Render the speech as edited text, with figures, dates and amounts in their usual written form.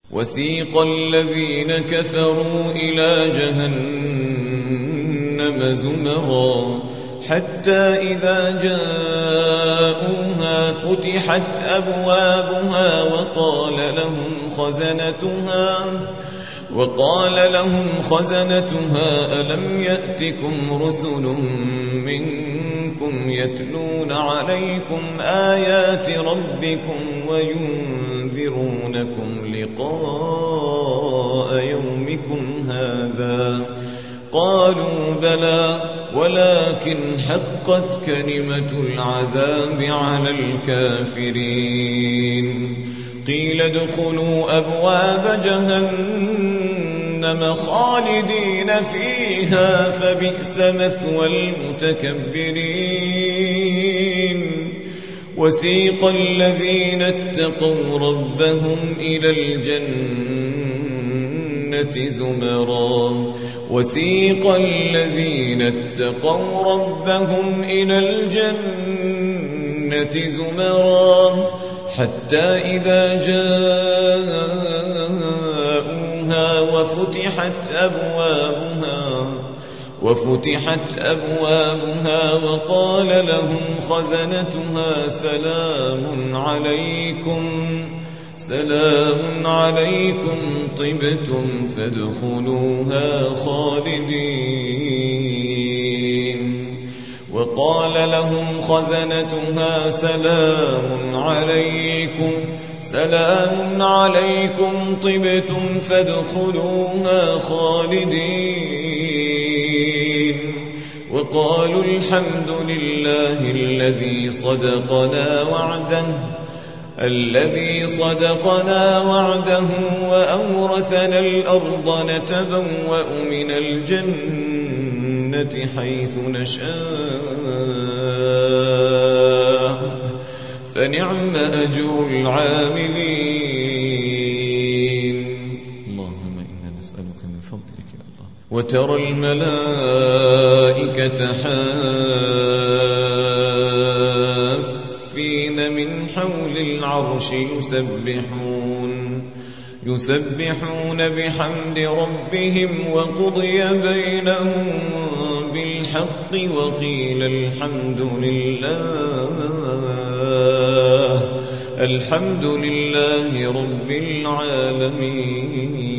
وسيق الذين كفروا إلى جهنم زمرا حتى إذا جاءوها فتحت أبوابها وقال لهم خزنتها ألم يأتكم رسل منكم يتلون عليكم آيات ربكم وينذرونكم لقاء يومكم هذا قالوا بلى ولكن حقت كلمة العذاب على الكافرين قيل ادخلوا أبواب جهنم خالدين فيها فبئس مثوى المتكبرين وسيق الذين اتقوا ربهم إلى الجنة زمرا حتى إذا جاءوها وفتحت أبوابها وقال لهم خزنتها سلام عليكم طبتم فادخلوها خالدين وقال لهم خزنتها سلام عليكم طبتم فادخلوها خالدين وقالوا الحمد لله الذي صدقنا وعده وأورثنا الأرض نتبوأ من الجنة حيث نشاء فنعم أجر العاملين اللهم إنا نسألك من فضلك يا الله وترى الملائكة حافين من حول العرش يسبحون بحمد ربهم وقضي بينهم بالحق وقيل الحمد لله رب العالمين